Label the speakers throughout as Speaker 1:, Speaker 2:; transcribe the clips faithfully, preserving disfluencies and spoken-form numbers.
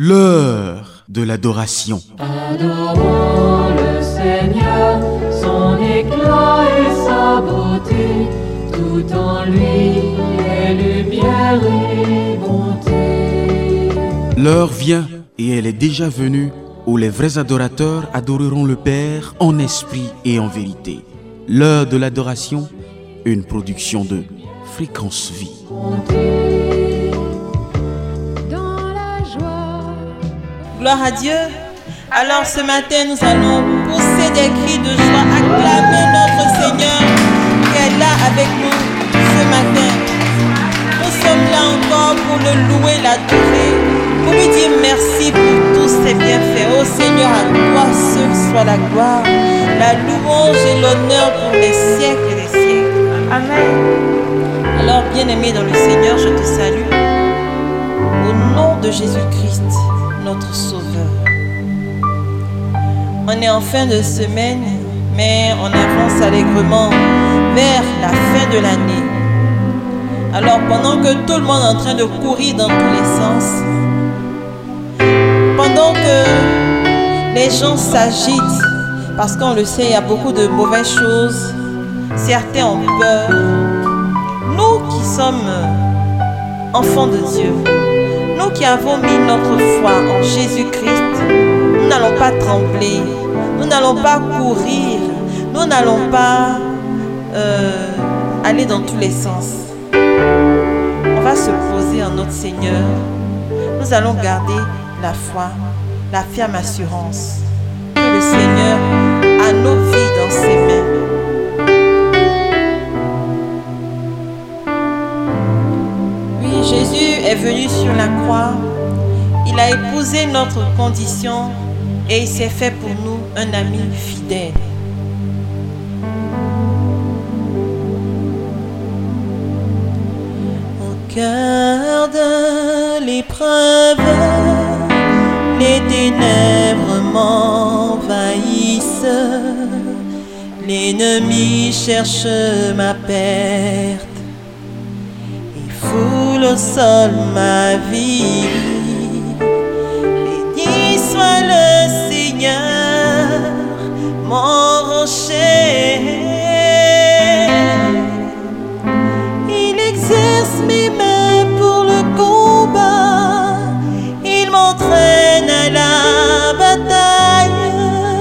Speaker 1: L'heure de l'adoration.
Speaker 2: Adorons le Seigneur, son éclat et sa beauté, tout en lui est lumière et bonté.
Speaker 1: L'heure vient, et elle est déjà venue, où les vrais adorateurs adoreront le Père en esprit et en vérité. L'heure de l'adoration, une production de Fréquence Vie.
Speaker 3: Gloire à Dieu. Alors ce matin, nous allons pousser des cris de joie, acclamer notre Seigneur qui est là avec nous ce matin. Nous sommes là encore pour le louer, l'adorer, pour lui dire merci pour tous ses bienfaits. Ô Seigneur, à toi seul soit la gloire, la louange et l'honneur pour les siècles et les siècles. Amen. Alors, bien-aimé dans le Seigneur, je te salue au nom de Jésus-Christ, notre Sauveur. On est en fin de semaine, mais on avance allègrement vers la fin de l'année. Alors pendant que tout le monde est en train de courir dans tous les sens, pendant que les gens s'agitent, parce qu'on le sait, il y a beaucoup de mauvaises choses, certains ont peur, nous qui sommes enfants de Dieu, nous qui avons mis notre foi en Jésus-Christ, nous n'allons pas trembler, nous n'allons pas courir, nous n'allons pas euh, aller dans tous les sens. On va se poser en notre Seigneur. Nous allons garder la foi, la ferme assurance que le Seigneur a nos vies dans ses mains. Oui, Jésus est venu sur la croix. Il a épousé notre condition et il s'est fait pour nous un ami fidèle. Au cœur de l'épreuve, les ténèbres m'envahissent. L'ennemi cherche ma perte et foule au sol ma vie. Soit le Seigneur, mon rocher. Il exerce mes mains pour le combat. Il m'entraîne à la bataille.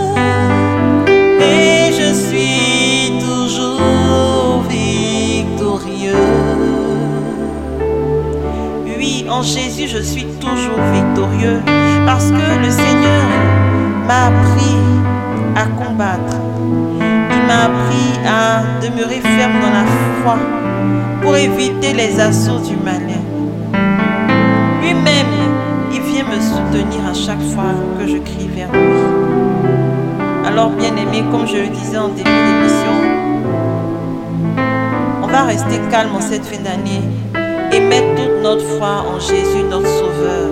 Speaker 3: Et je suis toujours victorieux. Oui, en Jésus, je suis toujours victorieux. Parce que le Seigneur m'a appris à combattre. Il m'a appris à demeurer ferme dans la foi pour éviter les assauts du malin. Lui-même, il vient me soutenir à chaque fois que je crie vers lui. Alors, bien-aimé, comme je le disais en début d'émission, on va rester calme en cette fin d'année et mettre toute notre foi en Jésus, notre Sauveur.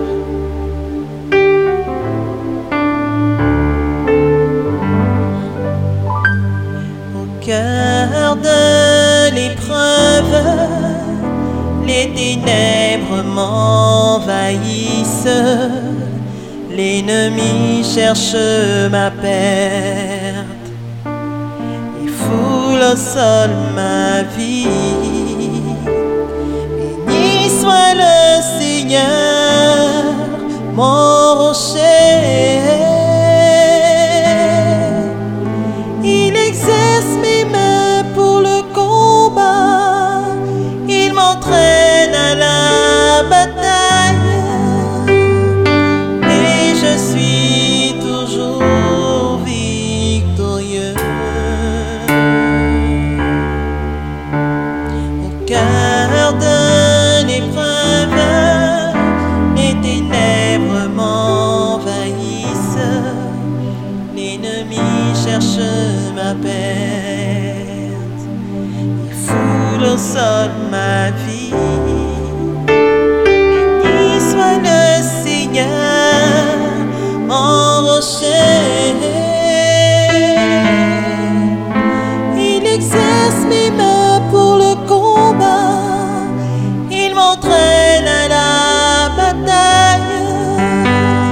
Speaker 3: Cœur de l'épreuve, les ténèbres m'envahissent. L'ennemi cherche ma perte et foule au sol ma vie. Béni soit le Seigneur, mon rocher. Il exerce mes mains pour le combat. Il m'entraîne à la bataille. Et je suis toujours victorieux. Au cœur de l'épreuve, les ténèbres m'envahissent. L'ennemi cherche ma perte, il foule au sol ma vie. Béni soit le Seigneur, mon rocher. Il exerce mes mains pour le combat. Il m'entraîne à la bataille.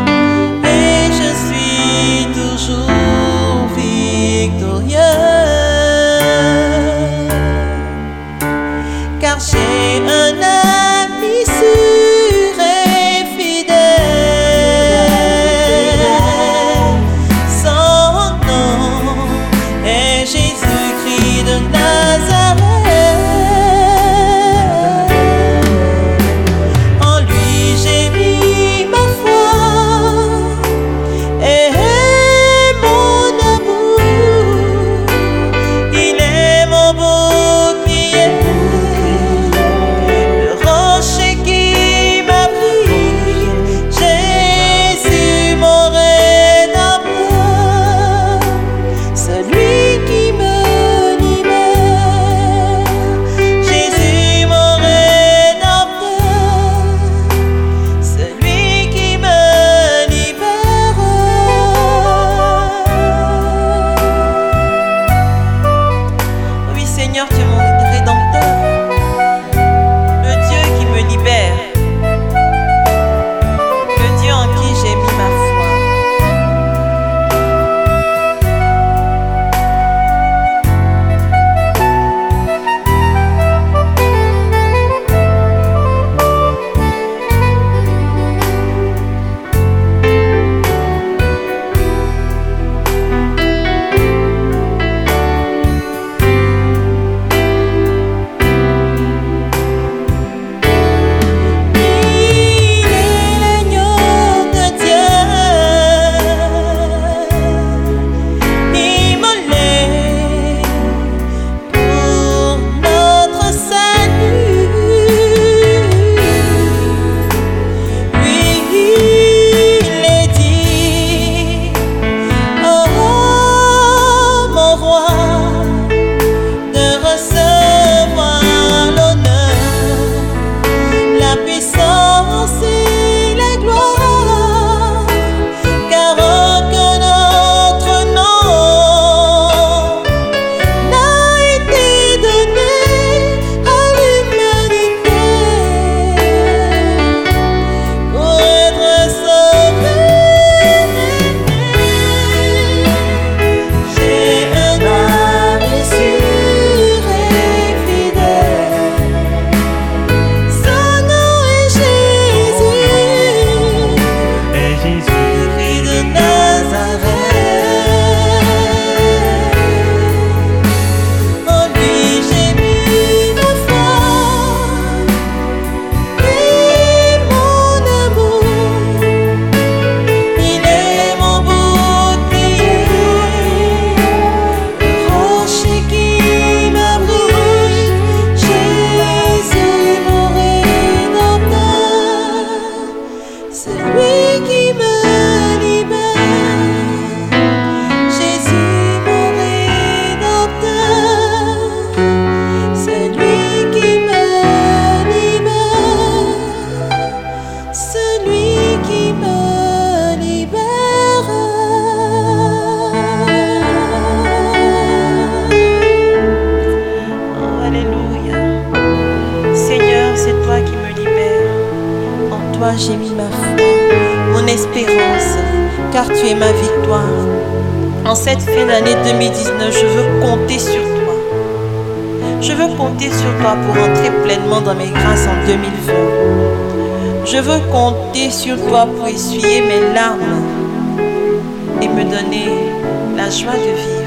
Speaker 3: J'ai mis ma foi, mon espérance, car tu es ma victoire. En cette fin d'année deux mille dix-neuf, je veux compter sur toi. Je veux compter sur toi pour entrer pleinement dans mes grâces en deux mille vingt. Je veux compter sur toi pour essuyer mes larmes et me donner la joie de vivre.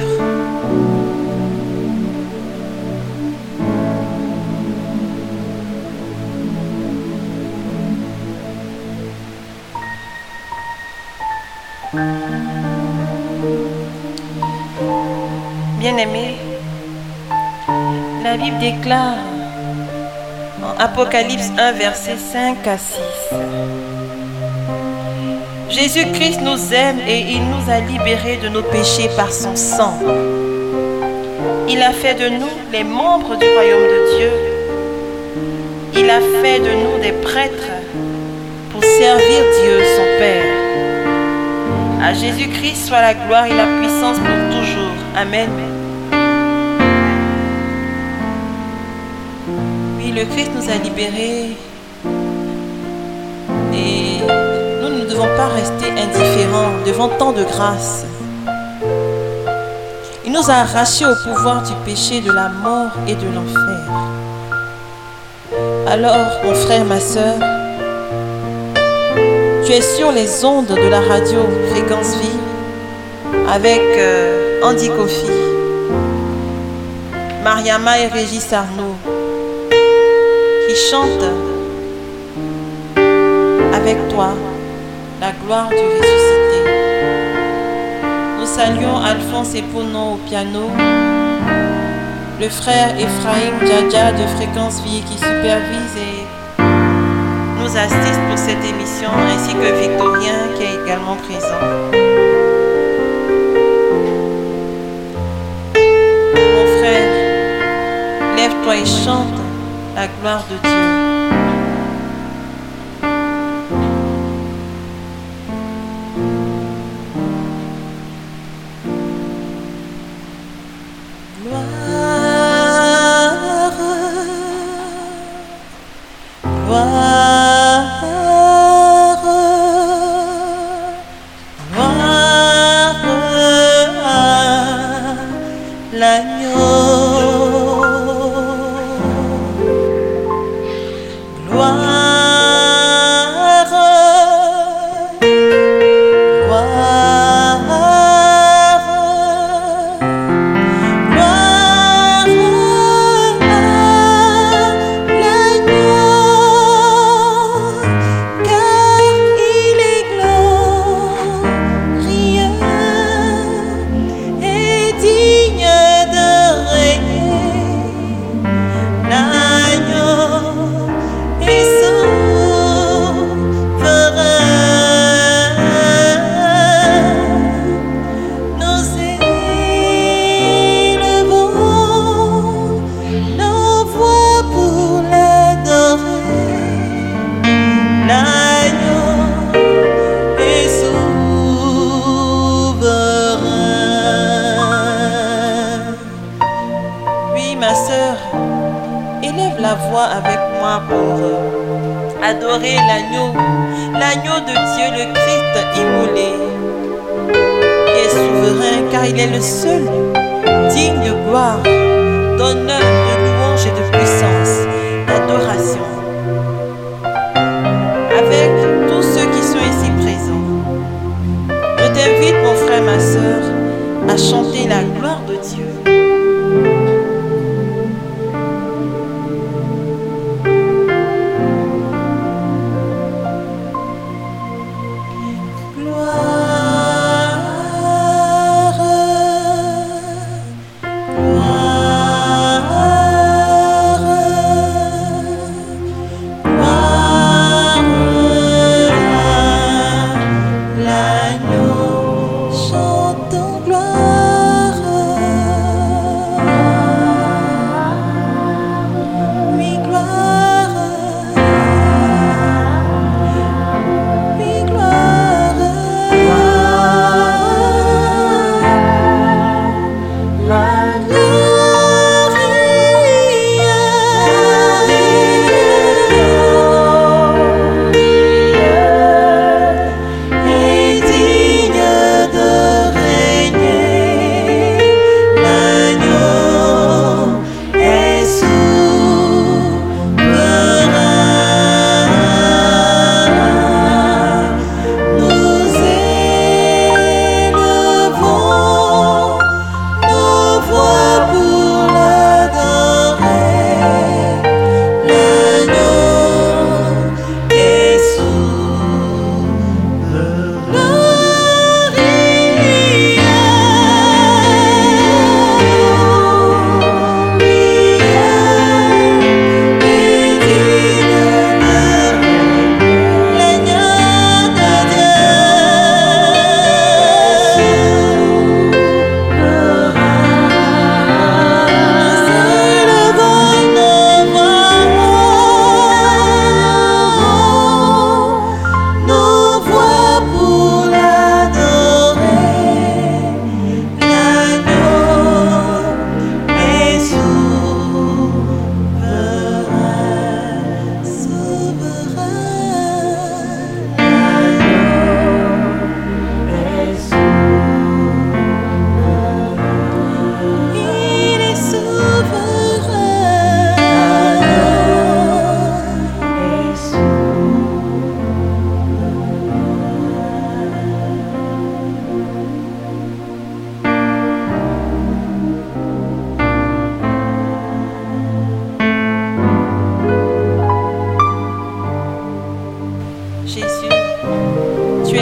Speaker 3: Bien-aimés, la Bible déclare en Apocalypse un, versets cinq à six. Jésus-Christ nous aime et il nous a libérés de nos péchés par son sang. Il a fait de nous les membres du royaume de Dieu. Il a fait de nous des prêtres pour servir Dieu, son Père. À Jésus-Christ soit la gloire et la puissance pour toujours. Amen. Oui, le Christ nous a libérés et nous ne devons pas rester indifférents devant tant de grâce. Il nous a arrachés au pouvoir du péché, de la mort et de l'enfer. Alors, mon frère, ma soeur, tu es sur les ondes de la radio Fréquence Vie avec euh, Andy Kofi, Mariama et Régis Arnaud qui chantent avec toi la gloire du ressuscité. Nous saluons Alphonse Eponon au piano, le frère Ephraim Djadja de Fréquence Vie qui supervise et nous assiste pour cette émission, ainsi que Victorien qui est également présent. Mon frère, lève-toi et chante la gloire de Dieu. Adorer l'agneau, l'agneau de Dieu, le Christ immolé, qui est souverain car il est le seul digne de gloire, d'honneur, de louange et de puissance, d'adoration. Avec tous ceux qui sont ici présents, je t'invite, mon frère, ma soeur, à chanter la gloire de Dieu.
Speaker 2: Gloire, gloire.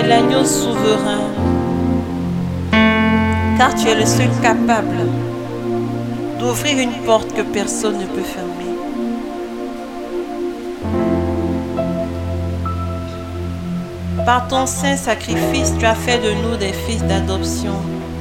Speaker 3: l'agneau souverain, car tu es le seul capable d'ouvrir une porte que personne ne peut fermer. Par ton saint sacrifice, tu as fait de nous des fils d'adoption.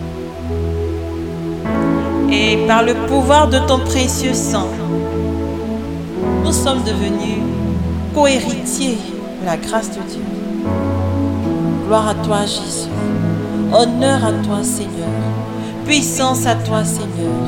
Speaker 3: Et par le pouvoir de ton précieux sang, nous sommes devenus co-héritiers de la grâce de Dieu. Gloire à toi, Jésus. Honneur à toi, Seigneur. Puissance à toi, Seigneur.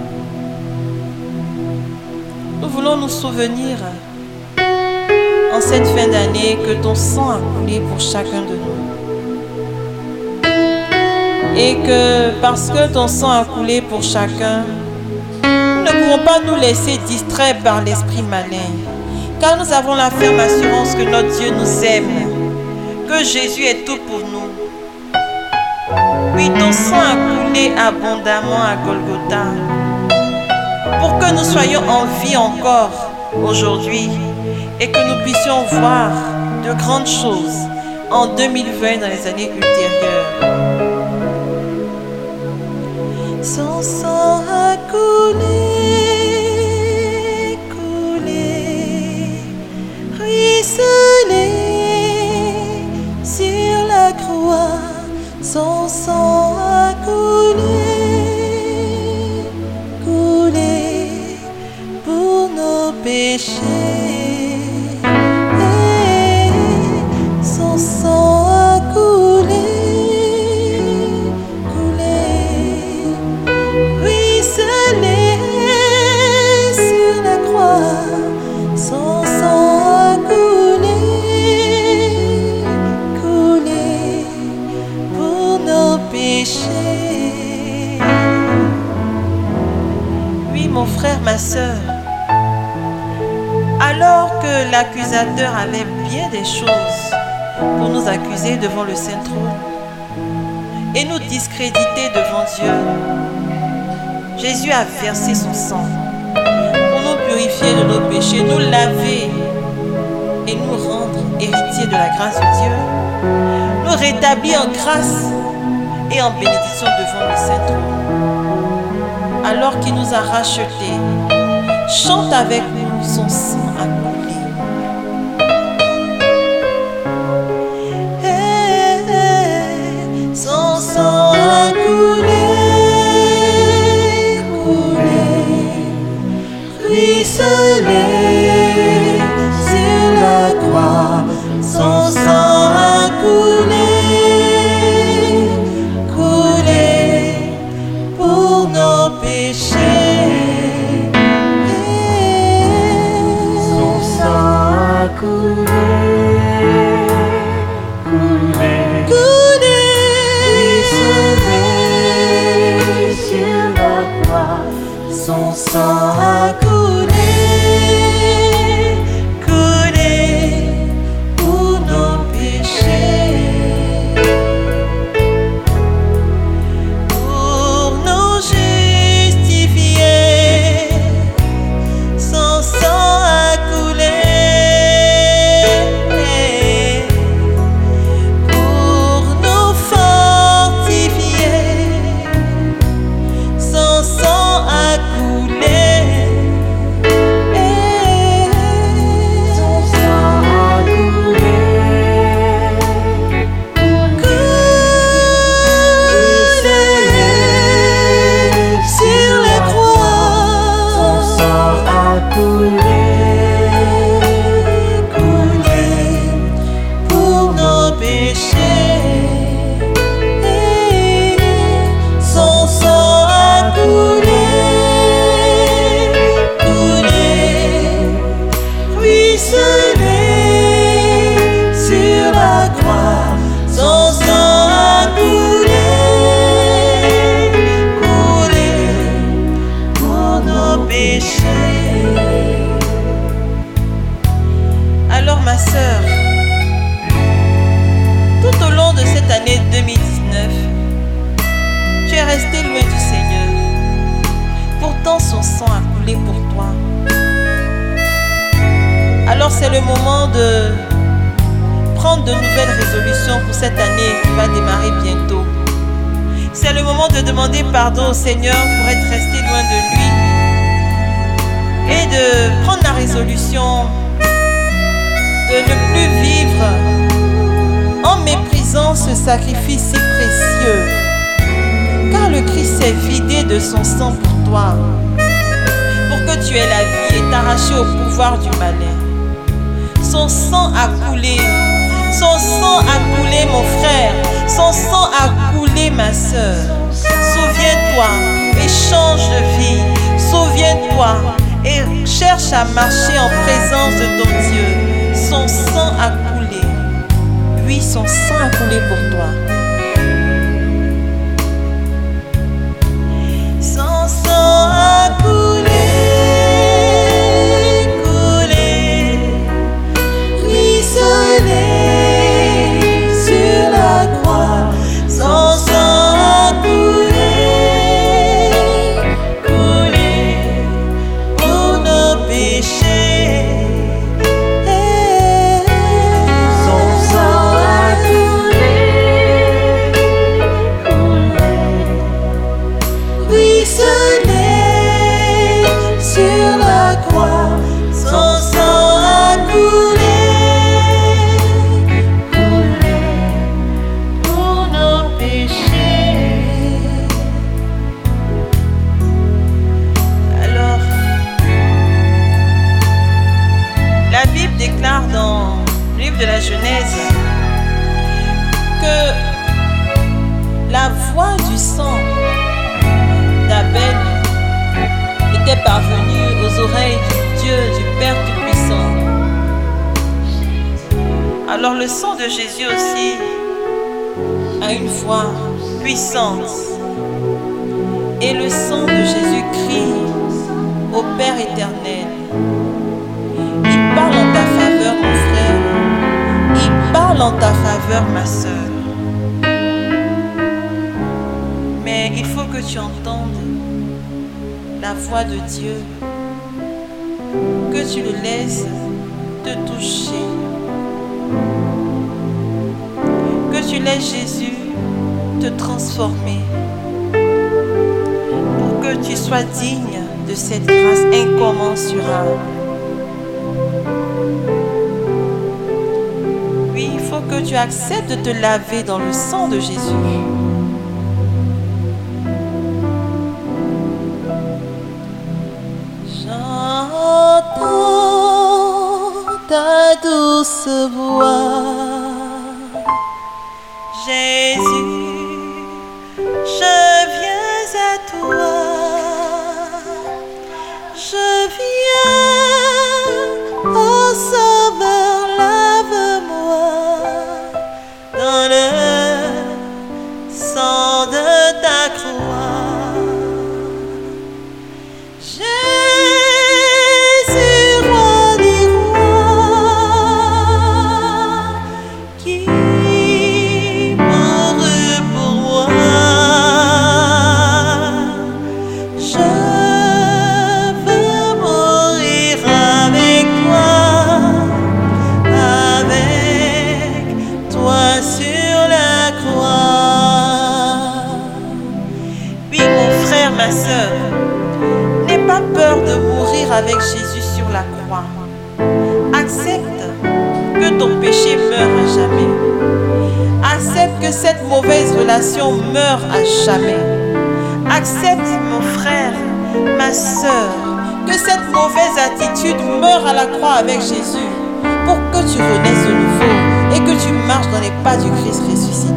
Speaker 3: Nous voulons nous souvenir en cette fin d'année que ton sang a coulé pour chacun de nous. Et que parce que ton sang a coulé pour chacun, nous ne pouvons pas nous laisser distraire par l'esprit malin. Car nous avons la ferme assurance que notre Dieu nous aime, que Jésus est tout pour nous. Oui, ton sang a coulé abondamment à Golgotha pour que nous soyons en vie encore aujourd'hui et que nous puissions voir de grandes choses en deux mille vingt dans les années ultérieures. Son sang a coulé, coulé, ruisselé sur la croix. Son sang a coulé, coulé pour nos péchés. Son sang a coulé, coulé, ruisselé sur la croix. Son sang a coulé, coulé pour nos péchés. Oui, mon frère, ma sœur, alors que l'accusateur avait bien des choses pour nous accuser devant le Saint-Trône et nous discréditer devant Dieu, Jésus a versé son sang pour nous purifier de nos péchés, nous laver et nous rendre héritiers de la grâce de Dieu, nous rétablir en grâce et en bénédiction devant le Saint-Trône. Alors qu'il nous a rachetés, chante avec nous, son sang a coulé. Hey, hey, son sang a coulé, coulé, ruisselé sur la croix. Son sang a coulé, coulé pour nos péchés.
Speaker 2: Coulé, coulé,
Speaker 3: Coulé,
Speaker 2: ruisselé sur la croix.
Speaker 3: son sang a coulé, coulé pour nos péchés, pour nous justifier. Son sang a coulé. Alors ma sœur, tout au long de cette année deux mille dix-neuf, tu es restée loin du Seigneur. Pourtant son sang a coulé pour toi. Alors c'est le moment de prendre prendre de nouvelles résolutions pour cette année qui va démarrer bientôt. C'est le moment de demander pardon au Seigneur pour être resté loin de lui et de prendre la résolution de ne plus vivre en méprisant ce sacrifice si précieux. Car le Christ s'est vidé de son sang pour toi, pour que tu aies la vie et t'arracher au pouvoir du malin. Son sang a coulé, son sang a coulé mon frère, son sang a coulé ma soeur. Souviens-toi et change de vie. Souviens-toi et cherche à marcher en présence de ton Dieu. Son sang a coulé. Oui, son sang a coulé pour toi. Son sang a coulé, coulé, ruisselé sur la croix. Son sang a coulé, coulé pour nos péchés. Son sang a coulé, coulé, ruisselé sur la croix. Son sang a coulé, coulé pour nos péchés. Alors, la Bible déclare dans le livre de la Genèse que la voix du sang d'Abel était parvenue aux oreilles du Dieu, du Père Tout-Puissant. Alors le sang de Jésus aussi a une voix puissante. Et le sang de Jésus crie au Père éternel. Il parle en ta faveur, mon frère. Il parle en ta faveur, ma sœur. Mais il faut que tu entendes la voix de Dieu, que tu le laisses te toucher, que tu laisses Jésus te transformer pour que tu sois digne de cette grâce incommensurable. Oui, il faut que tu acceptes de te laver dans le sang de Jésus. J'entends ta douce voix, Jésus, je viens à toi, je viens, oh Sauveur, lave-moi dans le sang de ta croix. Ma sœur, n'aie pas peur de mourir avec Jésus sur la croix. Accepte que ton péché meure à jamais. Accepte que cette mauvaise relation meure à jamais. Accepte, mon frère, ma sœur, que cette mauvaise attitude meure à la croix avec Jésus pour que tu renaisses de nouveau et que tu marches dans les pas du Christ ressuscité.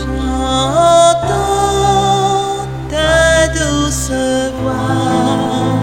Speaker 3: J'entends ta douce voix.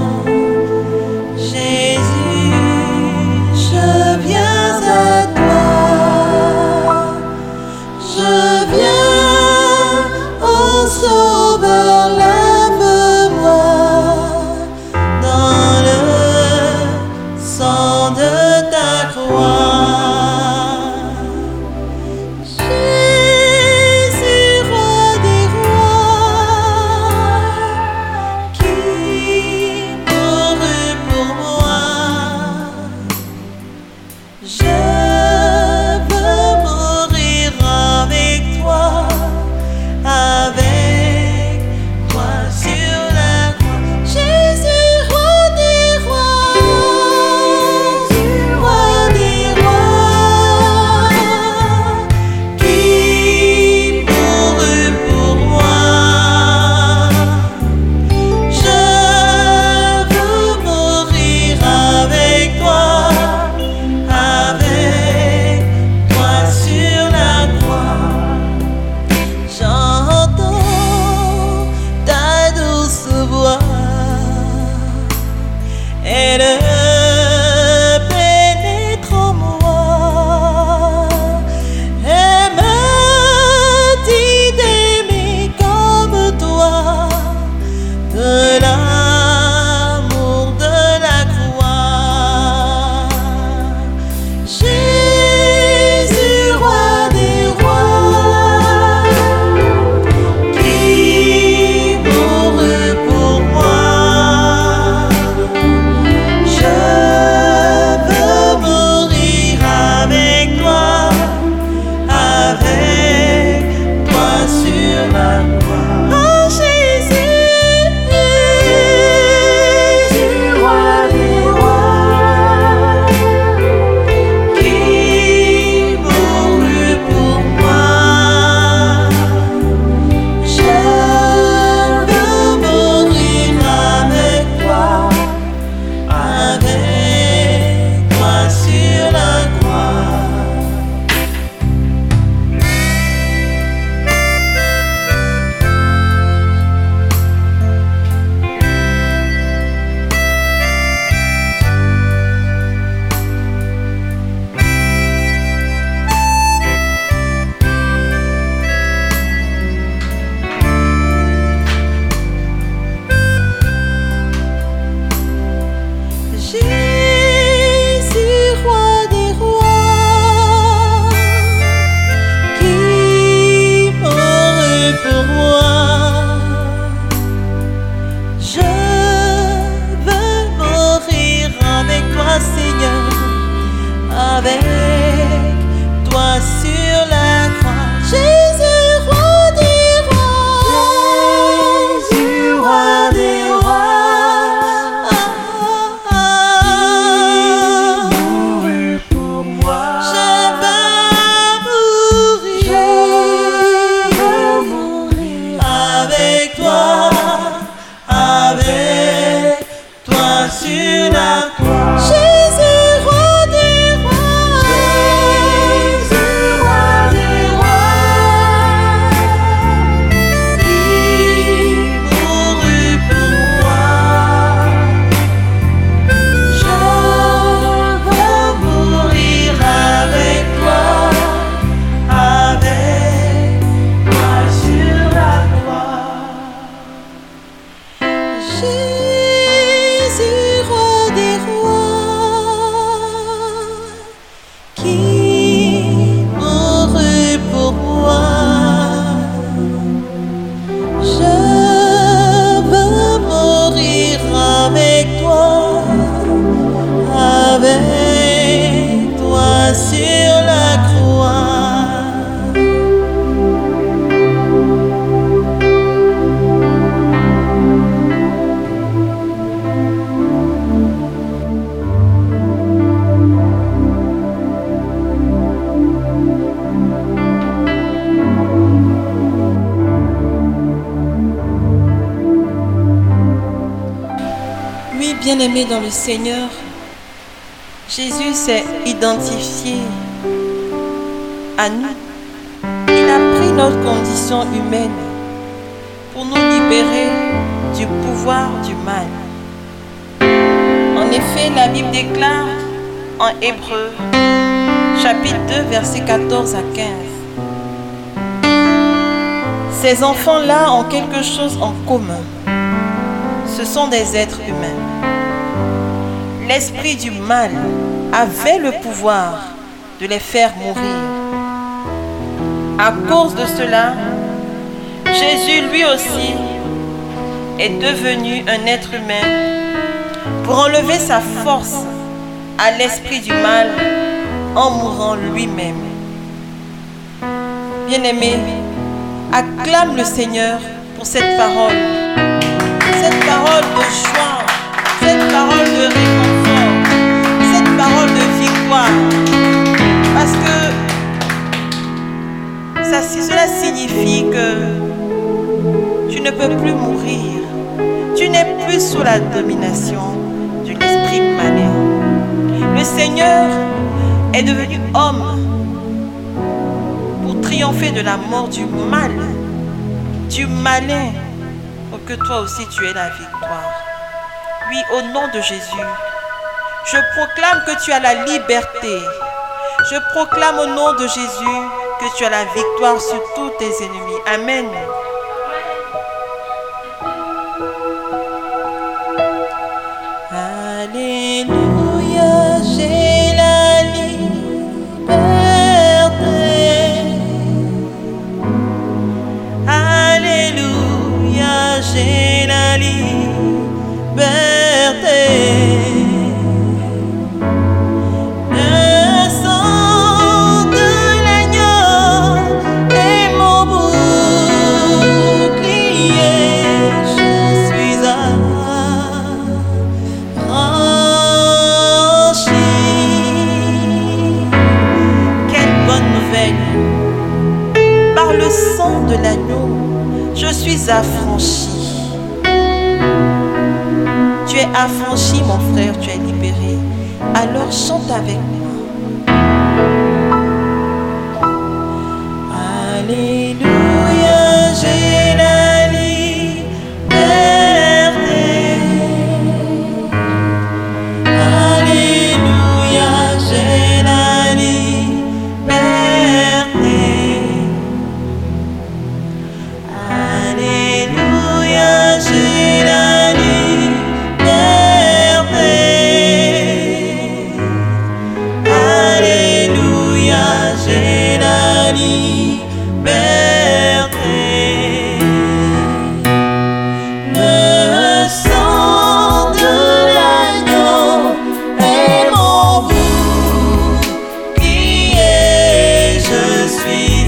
Speaker 3: Bien-aimés dans le Seigneur, Jésus s'est identifié à nous. Il a pris notre condition humaine pour nous libérer du pouvoir du mal. En effet, la Bible déclare en Hébreux, chapitre deux, versets quatorze à quinze. Ces enfants-là ont quelque chose en commun. Ce sont des êtres humains. L'esprit du mal avait le pouvoir de les faire mourir. À cause de cela, Jésus lui aussi est devenu un être humain pour enlever sa force à l'esprit du mal en mourant lui-même. Bien-aimé, acclame le Seigneur pour cette parole, cette parole de joie, cette parole de réconfort, cette parole de victoire. Parce que ça, cela signifie que tu ne peux plus mourir. Tu n'es plus sous la domination de l'esprit malin. Le Seigneur est devenu homme pour triompher de la mort du mal, du malin, pour que toi aussi tu aies la victoire. Oui, au nom de Jésus, je proclame que tu as la liberté. Je proclame au nom de Jésus que tu as la victoire sur tous tes ennemis. Amen. Alléluia, j'ai la liberté. Alléluia, j'ai la liberté. Le sang de l'agneau est mon bouclier. Je suis affranchi. Quelle bonne nouvelle! Par le sang de l'agneau, je suis affranchi. Tu es affranchi, mon frère, tu es libéré. Alors chante avec moi. Alléluia, j'ai la liberté. Alléluia, j'ai la liberté. Alléluia, j'ai la Alléluia, j'ai la liberté. Le sang de l'agneau est mon bouclier. Je suis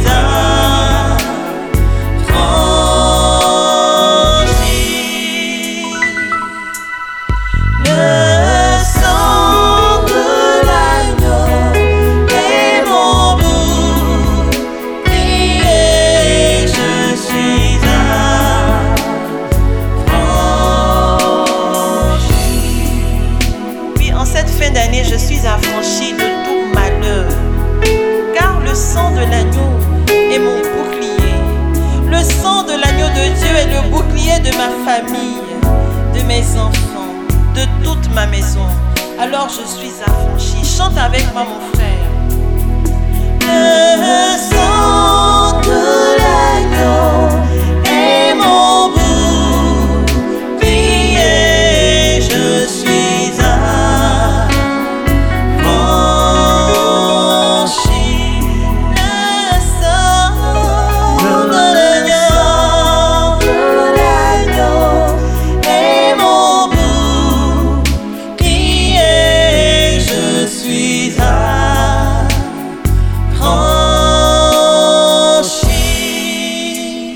Speaker 3: affranchi. Le je suis affranchi de tout malheur, car le sang de l'agneau est mon bouclier. Le sang de l'agneau de Dieu est le bouclier de ma famille, de mes enfants, de toute ma maison. Alors je suis affranchi. Chante avec moi, mon frère. Le sang de l'agneau est mon bouclier. Je suis affranchi.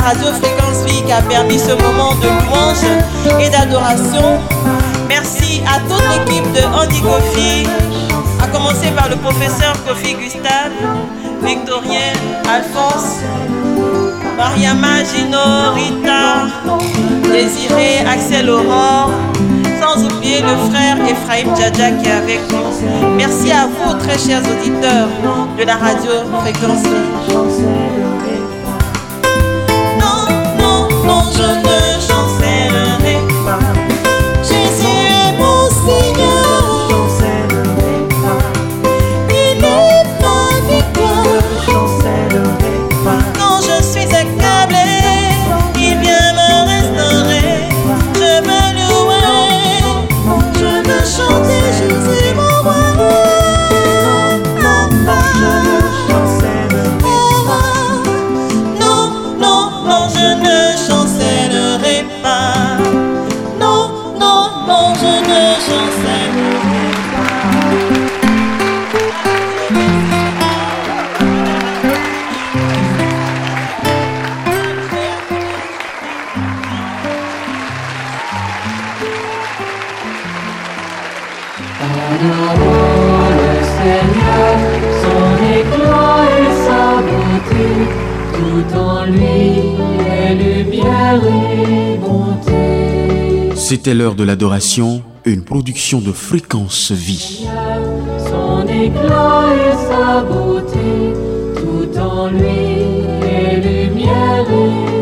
Speaker 3: radio Fréquence Vie qui a permis ce moment de louange et d'adoration. Merci à toute l'équipe de Andy Kofi, à commencer par le professeur Kofi Gustave, Victorien, Alphonse, Mariama, Gino, Rita, Désiré, Axel Aurore, sans oublier le frère Ephraim Djadja qui est avec nous. Merci à vous, très chers auditeurs de la radio Fréquence Vie. Non, non, non, je ne chancellerai pas. Jésus est mon Seigneur. Il est ma victoire. Quand je suis accablé, il vient me restaurer. Je me louerai, je me chanter Jésus mon roi. Non, non, non, je ne chancellerai pas. Non, non, non, je ne chancellerai pas.
Speaker 2: Adorons le Seigneur, son éclat et sa beauté, tout en lui est lumière et bonté.
Speaker 1: C'était l'heure de l'adoration, une production de Fréquence Vie.
Speaker 2: Son éclat et sa beauté, tout en lui est lumière et